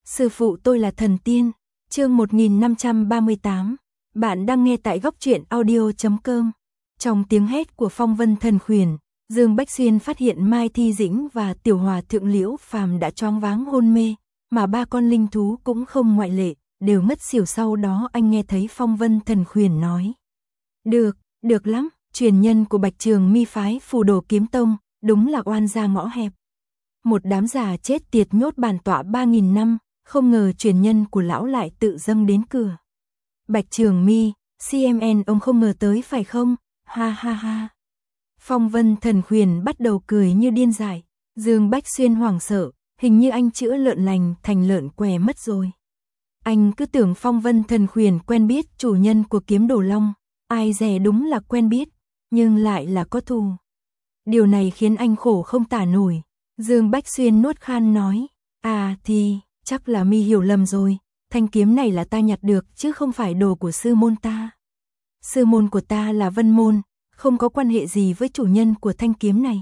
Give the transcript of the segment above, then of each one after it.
Sư phụ tôi là thần tiên. Chương 1538. Bạn đang nghe tại goctruyện audio.com. Trong tiếng hét của phong vân thần khuyển, Dương Bách Xuyên phát hiện Mai Thi Dĩnh và tiểu hòa thượng Liễu Phàm đã choáng váng hôn mê, mà ba con linh thú cũng không ngoại lệ, đều ngất xỉu. Sau đó anh nghe thấy phong vân thần khuyển nói: Được lắm, truyền nhân của Bạch Trường Mi phái Phù Đồ Kiếm Tông, đúng là oan gia ngõ hẹp. Một đám già chết tiệt nhốt bản tọa 3.000 năm, không ngờ truyền nhân của lão lại tự dâng đến cửa. Bạch Trường Mi, CMN ông không ngờ tới phải không? Ha ha ha. Phong vân thần khuyển bắt đầu cười như điên dại. Dương Bách Xuyên hoảng sợ, hình như anh chữa lợn lành thành lợn què mất rồi. Anh cứ tưởng phong vân thần khuyển quen biết chủ nhân của Kiếm Đồ Long, ai dè đúng là quen biết, nhưng lại là có thù. Điều này khiến anh khổ không tả nổi. Dương Bách Xuyên nuốt khan nói: thì, chắc là mi hiểu lầm rồi, thanh kiếm này là ta nhặt được chứ không phải đồ của sư môn ta. Sư môn của ta là Vân Môn, không có quan hệ gì với chủ nhân của thanh kiếm này.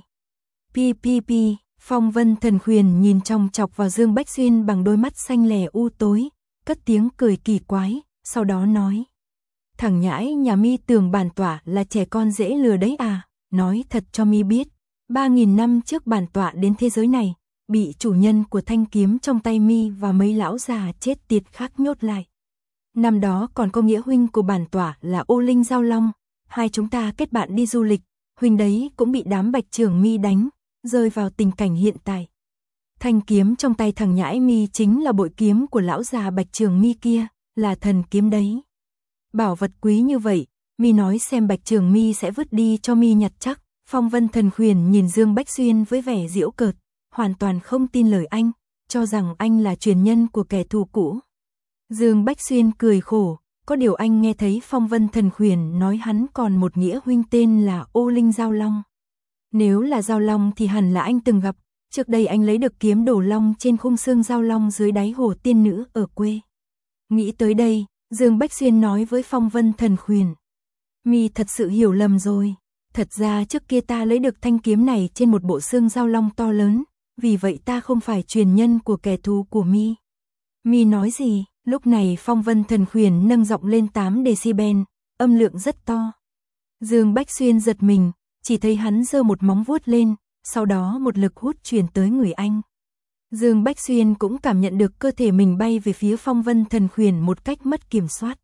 Phong vân thần khuyển nhìn chòng chọc vào Dương Bách Xuyên bằng đôi mắt xanh lè u tối, cất tiếng cười kỳ quái, sau đó nói: Thằng nhãi nhà mi tưởng bản tọa là trẻ con dễ lừa đấy à, nói thật cho mi biết. 3.000 năm trước bản tọa đến thế giới này, bị chủ nhân của thanh kiếm trong tay mi và mấy lão già chết tiệt khác nhốt lại. Năm đó còn có nghĩa huynh của bản tọa là Ô Linh Giao Long, hai chúng ta kết bạn đi du lịch, huynh đấy cũng bị đám Bạch Trường Mi đánh, rơi vào tình cảnh hiện tại. Thanh kiếm trong tay thằng nhãi mi chính là bội kiếm của lão già Bạch Trường Mi kia, là thần kiếm đấy. Bảo vật quý như vậy, mi nói xem Bạch Trường Mi sẽ vứt đi cho mi nhặt chắc. Phong vân thần khuyển nhìn Dương Bách Xuyên với vẻ giễu cợt, hoàn toàn không tin lời anh, cho rằng anh là truyền nhân của kẻ thù cũ. Dương Bách Xuyên cười khổ, có điều anh nghe thấy phong vân thần khuyển nói hắn còn một nghĩa huynh tên là Ô Linh Giao Long. Nếu là Giao Long thì hẳn là anh từng gặp, trước đây anh lấy được kiếm Đồ Long trên khung xương Giao Long dưới đáy hồ tiên nữ ở quê. Nghĩ tới đây, Dương Bách Xuyên nói với phong vân thần khuyển: Mi thật sự hiểu lầm rồi. Thật ra trước kia ta lấy được thanh kiếm này trên một bộ xương Giao Long to lớn, vì vậy ta không phải truyền nhân của kẻ thù của mi. Mi nói gì? Lúc này phong vân thần khuyển nâng giọng lên 8 decibel, âm lượng rất to. Dương Bách Xuyên giật mình, chỉ thấy hắn giơ một móng vuốt lên, sau đó một lực hút truyền tới người anh. Dương Bách Xuyên cũng cảm nhận được cơ thể mình bay về phía phong vân thần khuyển một cách mất kiểm soát.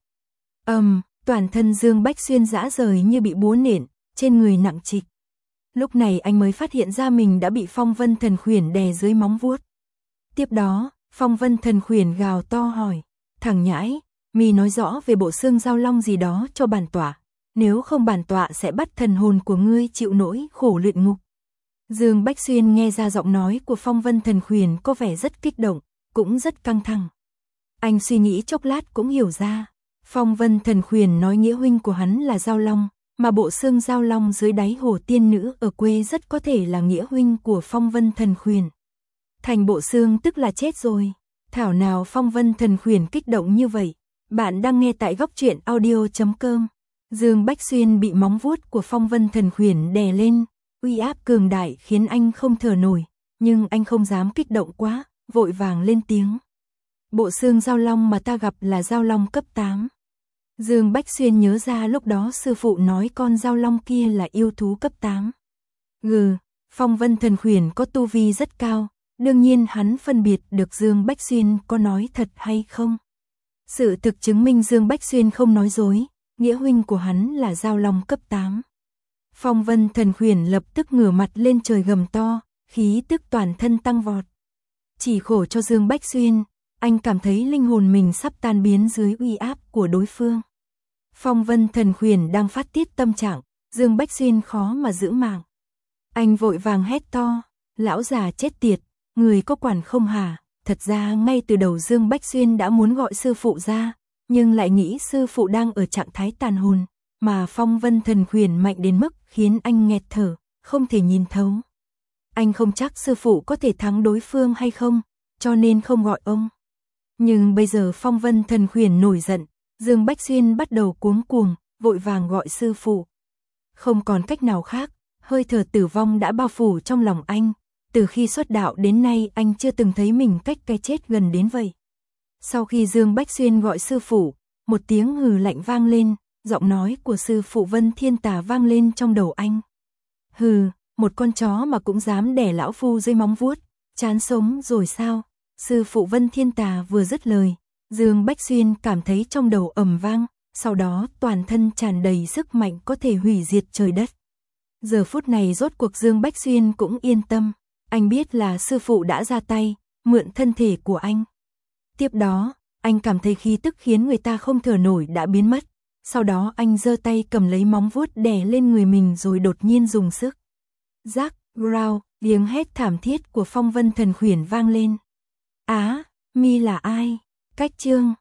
Toàn thân Dương Bách Xuyên rã rời như bị búa nện, trên người nặng trịch. Lúc này anh mới phát hiện ra mình đã bị phong vân thần khuyển đè dưới móng vuốt. Tiếp đó, phong vân thần khuyển gào to hỏi: Thằng nhãi, mi nói rõ về bộ xương Giao Long gì đó cho bản tọa, nếu không bản tọa sẽ bắt thần hồn của ngươi chịu nỗi khổ luyện ngục. Dương Bách Xuyên nghe ra giọng nói của phong vân thần khuyển có vẻ rất kích động, cũng rất căng thẳng. Anh suy nghĩ chốc lát cũng hiểu ra, phong vân thần khuyển nói nghĩa huynh của hắn là Giao Long, mà bộ xương Giao Long dưới đáy hồ tiên nữ ở quê rất có thể là nghĩa huynh của phong vân thần khuyển. Thành bộ xương tức là chết rồi. Thảo nào phong vân thần khuyển kích động như vậy. Bạn đang nghe tại goctruyện audio.com. Dương Bách Xuyên bị móng vuốt của phong vân thần khuyển đè lên, uy áp cường đại khiến anh không thở nổi, nhưng anh không dám kích động quá, vội vàng lên tiếng: Bộ xương Giao Long mà ta gặp là Giao Long cấp 8. Dương Bách Xuyên nhớ ra lúc đó sư phụ nói con Giao Long kia là yêu thú cấp 8. Phong vân thần khuyển có tu vi rất cao, đương nhiên hắn phân biệt được Dương Bách Xuyên có nói thật hay không. Sự thực chứng minh Dương Bách Xuyên không nói dối, nghĩa huynh của hắn là Giao Long cấp 8. Phong vân thần khuyển lập tức ngửa mặt lên trời gầm to, khí tức toàn thân tăng vọt. Chỉ khổ cho Dương Bách Xuyên, anh cảm thấy linh hồn mình sắp tan biến dưới uy áp của đối phương. Phong vân thần khuyển đang phát tiết tâm trạng, Dương Bách Xuyên khó mà giữ mạng. Anh vội vàng hét to: Lão già chết tiệt, người có quản không hả? Thật ra ngay từ đầu Dương Bách Xuyên đã muốn gọi sư phụ ra, nhưng lại nghĩ sư phụ đang ở trạng thái tàn hồn, mà phong vân thần khuyển mạnh đến mức khiến anh nghẹt thở, không thể nhìn thấu. Anh không chắc sư phụ có thể thắng đối phương hay không, cho nên không gọi ông. Nhưng bây giờ phong vân thần khuyển nổi giận, Dương Bách Xuyên bắt đầu cuống cuồng, vội vàng gọi sư phụ. Không còn cách nào khác, hơi thở tử vong đã bao phủ trong lòng anh. Từ khi xuất đạo đến nay anh chưa từng thấy mình cách cái chết gần đến vậy. Sau khi Dương Bách Xuyên gọi sư phụ, một tiếng hừ lạnh vang lên, giọng nói của sư phụ Vân Thiên Tà vang lên trong đầu anh. Hừ, một con chó mà cũng dám đẻ lão phu dưới móng vuốt, chán sống rồi sao? Sư phụ Vân Thiên Tà vừa dứt lời, Dương Bách Xuyên cảm thấy trong đầu ầm vang, sau đó toàn thân tràn đầy sức mạnh có thể hủy diệt trời đất. Giờ phút này rốt cuộc Dương Bách Xuyên cũng yên tâm, anh biết là sư phụ đã ra tay, mượn thân thể của anh. Tiếp đó, anh cảm thấy khí tức khiến người ta không thở nổi đã biến mất, sau đó anh giơ tay cầm lấy móng vuốt đè lên người mình rồi đột nhiên dùng sức. Rắc, growl, tiếng hét thảm thiết của Phong Vân Thần Khuyển vang lên. Á, mi là ai? Cách chương